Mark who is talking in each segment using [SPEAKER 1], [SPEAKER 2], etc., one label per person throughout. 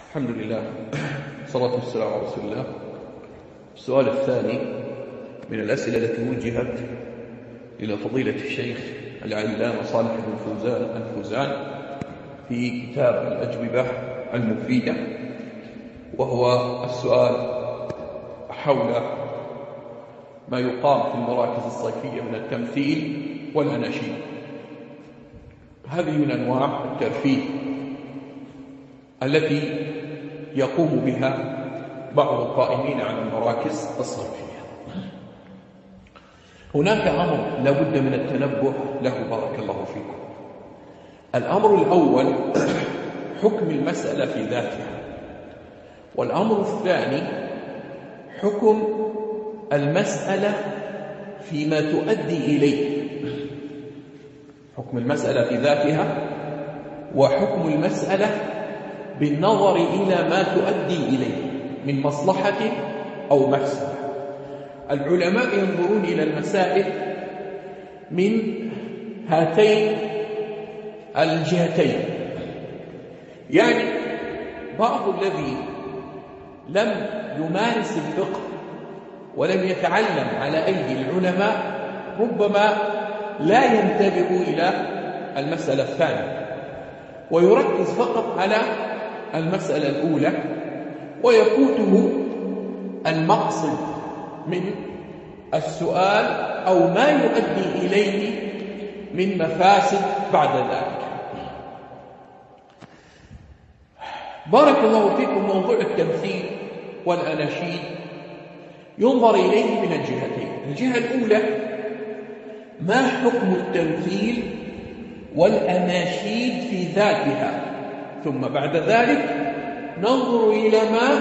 [SPEAKER 1] الحمد لله والصلاة والسلام على رسول الله. السؤال الثاني من الأسئلة التي وجهت إلى فضيلة الشيخ العلامة صالح بن الفوزان في كتاب الأجوبة المفيدة، وهو السؤال حول ما يقام في المراكز الصيفية من التمثيل والأناشيد. هذه من أنواع الترفيه التي يقوم بها بعض القائمين على المراكز الصيفية. هناك أمر لا بد من التنبه له، بارك الله فيكم. الأمر الأول حكم المسألة في ذاتها، والأمر الثاني حكم المسألة فيما تؤدي إليه. حكم المسألة في ذاتها وحكم المسألة بالنظر إلى ما تؤدي إليه من مصلحة أو مفسدة. العلماء ينظرون إلى المسائل من هاتين الجهتين، يعني بعض الذي لم يمارس الفقه ولم يتعلم على أيدي العلماء ربما لا ينتبه إلى المسألة الثانية ويركز فقط على المسألة الأولى، ويفوته المقصد من السؤال أو ما يؤدي إليه من مفاسد بعد ذلك. بارك الله فيكم. موضوع التمثيل والأناشيد ينظر إليه من الجهتين. الجهة الأولى ما حكم التمثيل والأناشيد في ذاتها، ثم بعد ذلك ننظر إلى ما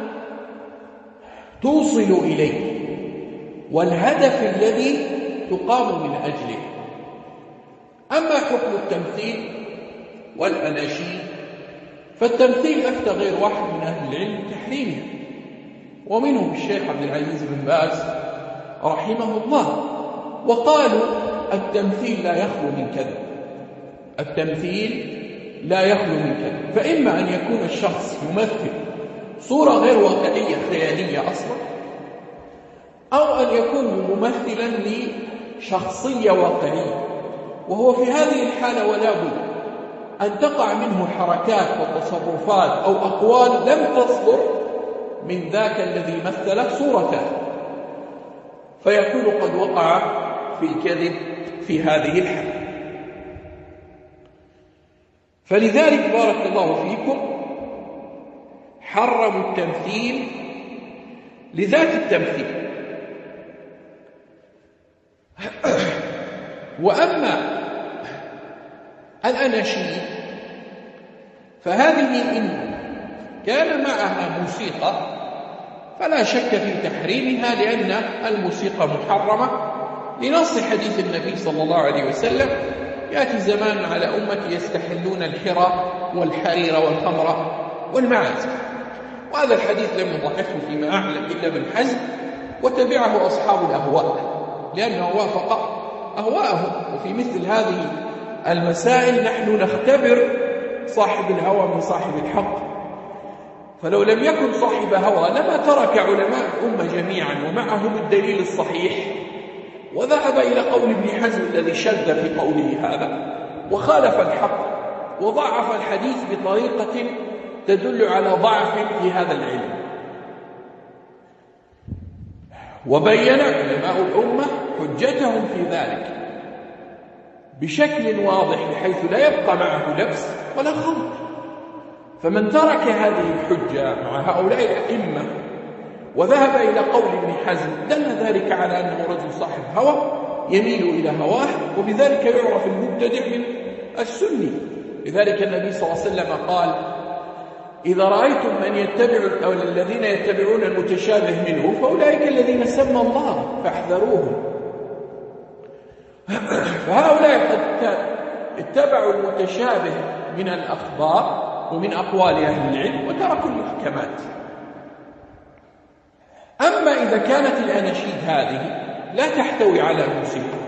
[SPEAKER 1] توصل إليه والهدف الذي تقام من أجله. أما حكم التمثيل والأناشيد فالتمثيل أفتى غير واحد من أهل العلم تحريمه، ومنهم الشيخ عبد العزيز بن باز رحمه الله، وقالوا التمثيل لا يخلو من كذب. التمثيل لا يخلو من كذب، فإما أن يكون الشخص يمثل صورة غير واقعية خيالية أصلا، أو أن يكون ممثلا لشخصية واقعية، وهو في هذه الحالة ولا بد أن تقع منه حركات وتصرفات أو أقوال لم تصدر من ذاك الذي مثل صورته، فيكون قد وقع في الكذب في هذه الحالة. فلذلك بارك الله فيكم حرموا التمثيل لذات التمثيل. وأما الأناشيد فهذه إن كان معها موسيقى فلا شك في تحريمها، لأن الموسيقى محرمة لنص حديث النبي صلى الله عليه وسلم: يأتي زمان على أمتي يستحلون الحرى والحرير والخمر والمعازف. وهذا الحديث لم يضعفه فيما أعلم إلا ابن حزم، وتبعه أصحاب الأهواء لأنه وافق أهواءهم. وفي مثل هذه المسائل نحن نختبر صاحب الهوى من صاحب الحق، فلو لم يكن صاحب هوى لما ترك علماء الأمة جميعا ومعهم الدليل الصحيح وذهب إلى قول ابن حزم الذي شذ في قوله هذا وخالف الحق وضعف الحديث بطريقة تدل على ضعف في هذا العلم. وبين علماء الأمة حجتهم في ذلك بشكل واضح بحيث لا يبقى معه لبس ولا خلط. فمن ترك هذه الحجة مع هؤلاء الأئمة وذهب إلى قول ابن حزم دل ذلك على أنه رجل صاحب هوى يميل إلى هواه، وبذلك يعرف المبتدع من السني. لذلك النبي صلى الله عليه وسلم قال: إذا رأيتم من يتبع أو الذين يتبعون المتشابه منه فأولئك الذين سمى الله فاحذروهم. فهؤلاء قد اتبعوا المتشابه من الأخبار ومن أقوال أهل العلم وتركوا المحكمات. أما إذا كانت الأناشيد هذه لا تحتوي على موسيقى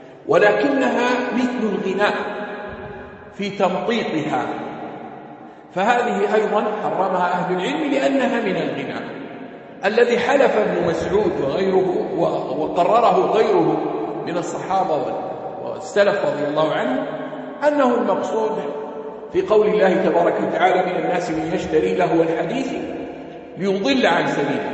[SPEAKER 1] ولكنها مثل الغناء في تمطيطها، فهذه أيضا حرمها أهل العلم لأنها من الغناء الذي حلف ابن مسعود وغيره وقرره غيره من الصحابة والسلف رضي الله عنه أنه المقصود في قول الله تبارك وتعالى من الناس من يشتري لهو الحديث ليضل عن سبيله.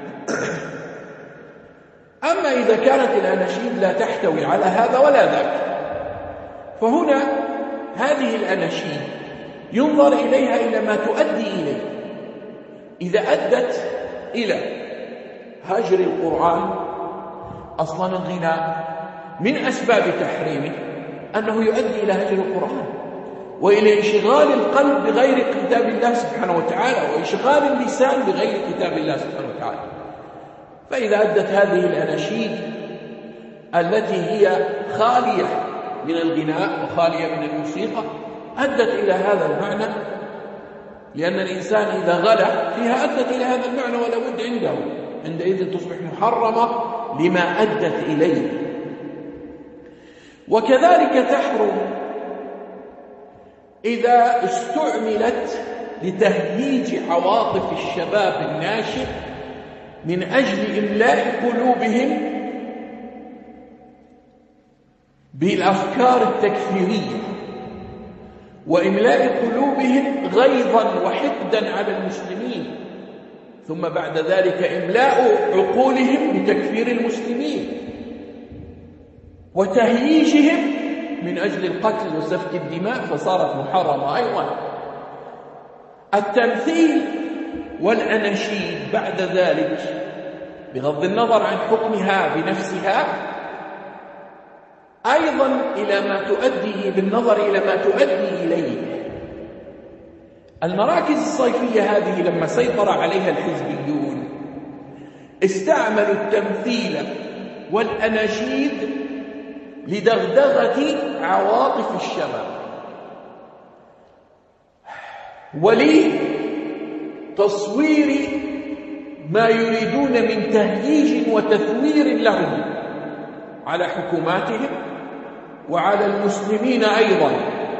[SPEAKER 1] أما إذا كانت الأناشيد لا تحتوي على هذا ولا ذاك، فهنا هذه الأناشيد ينظر إليها إلى ما تؤدي إليه. إذا أدت إلى هجر القرآن، أصلا الغناء من أسباب تحريمه أنه يؤدي إلى هجر القرآن وإلى انشغال القلب بغير كتاب الله سبحانه وتعالى، وإشغال اللسان بغير كتاب الله سبحانه وتعالى. فإذا أدت هذه الأناشيد التي هي خالية من الغناء وخالية من الموسيقى أدت إلى هذا المعنى، لأن الإنسان إذا غلا فيها أدت إلى هذا المعنى ولا بد عنده، عندئذ تصبح محرمة لما أدت إليه. وكذلك تحرم إذا استعملت لتهييج عواطف الشباب الناشئ من أجل إملاء قلوبهم بالأفكار التكفيرية، وإملاء قلوبهم غيظا وحقدا على المسلمين، ثم بعد ذلك إملاء عقولهم بتكفير المسلمين وتهييجهم من أجل القتل وسفك الدماء، فصارت محرمة أيضا. التمثيل والأناشيد بعد ذلك بغض النظر عن حكمها بنفسها أيضا إلى ما تؤدي، بالنظر إلى ما تؤدي إليه. المراكز الصيفية هذه لما سيطر عليها الحزبيون استعملوا التمثيل والأناشيد لدغدغة عواطف الشباب ولتصوير ما يريدون من تهييج وتثوير لهم على حكوماتهم وعلى المسلمين أيضا.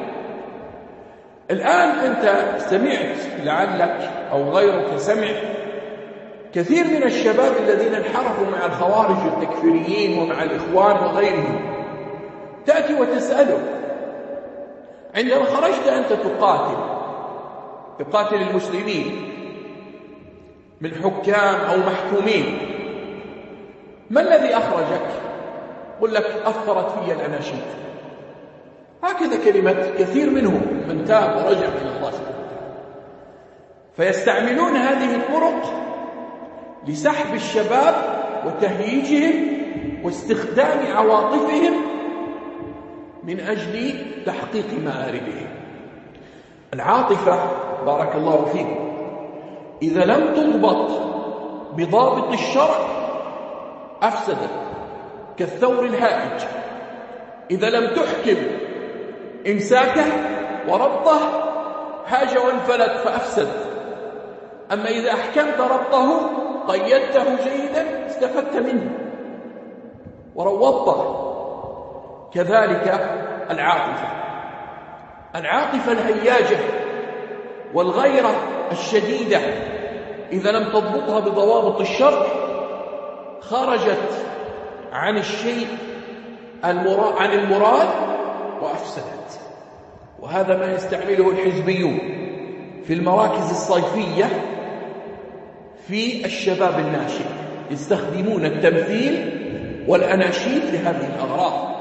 [SPEAKER 1] الآن أنت سمعت لعلك أو غيرك سمع كثير من الشباب الذين انحرفوا مع الخوارج التكفيريين ومع الإخوان وغيرهم، تأتي وتسأله عندما خرجت أنت تقاتل المسلمين من حكام أو محكومين، ما الذي أخرجك؟ قل لك أثرت في الأناشيد. هكذا كلمة كثير منهم من تاب ورجع إلى الله سبحانه وتعالى. فيستعملون هذه الطرق لسحب الشباب وتهييجهم واستخدام عواطفهم من أجل تحقيق مآربهم. العاطفة بارك الله فيكم إذا لم تضبط بضابط الشرع أفسدت، كالثور الهائج، إذا لم تحكم إمساكه وربطه هاج وانفلت فأفسد. أما إذا أحكمت ربطه قيدته جيدا استفدت منه وروضته. كذلك العاطفة الهياجة والغيرة الشديدة إذا لم تضبطها بضوابط الشرع خرجت عن الشيء عن المراد وأفسدت. وهذا ما يستعمله الحزبيون في المراكز الصيفية في الشباب الناشئ، يستخدمون التمثيل والأناشيد لهذه الأغراض.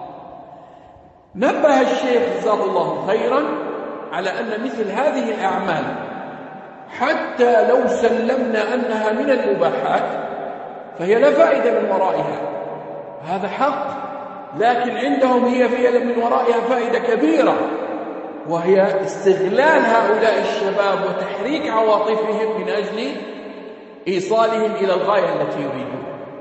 [SPEAKER 1] نبه الشيخ جزاه الله خيرا على أن مثل هذه الأعمال حتى لو سلمنا أنها من المباحات فهي لا فائدة من ورائها، هذا حق، لكن عندهم هي من ورائها فائدة كبيرة، وهي استغلال هؤلاء الشباب وتحريك عواطفهم من أجل إيصالهم إلى الغاية التي يريدون.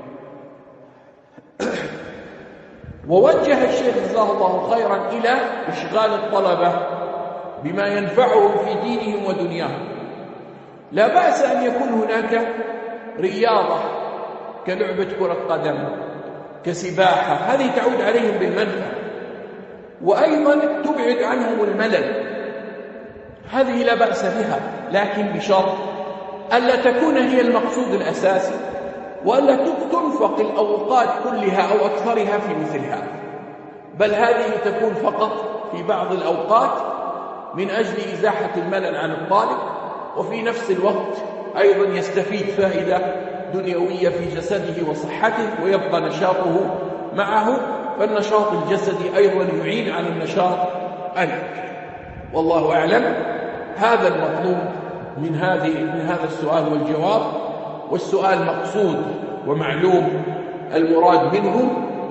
[SPEAKER 1] ووجه الشيخ جزاه الله خيرا إلى إشغال الطلبة بما ينفعهم في دينهم ودنياهم. لا بأس أن يكون هناك رياضة كلعبة كرة قدم كسباحة، هذه تعود عليهم بالمنفعة، وأيضا تبعد عنهم الملل. هذه لا بأس بها، لكن بشرط ألا تكون هي المقصود الأساسي، وألا تنفق الأوقات كلها أو أكثرها في مثل هذا، بل هذه تكون فقط في بعض الأوقات من أجل إزاحة الملل عن الطالب، وفي نفس الوقت أيضا يستفيد فائدة دنيوية في جسده وصحته ويبقى نشاطه معه، فالنشاط الجسدي أيضا يعين على النشاط الفكري. والله أعلم. هذا المطلوب من هذا السؤال والجواب. والسؤال مقصود ومعلوم المراد منه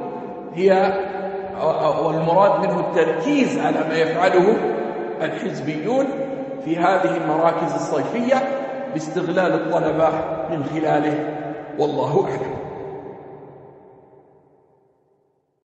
[SPEAKER 1] والمراد منه التركيز على ما يفعله الحزبيون في هذه المراكز الصيفية باستغلال الطلبة من خلاله، والله أعلم.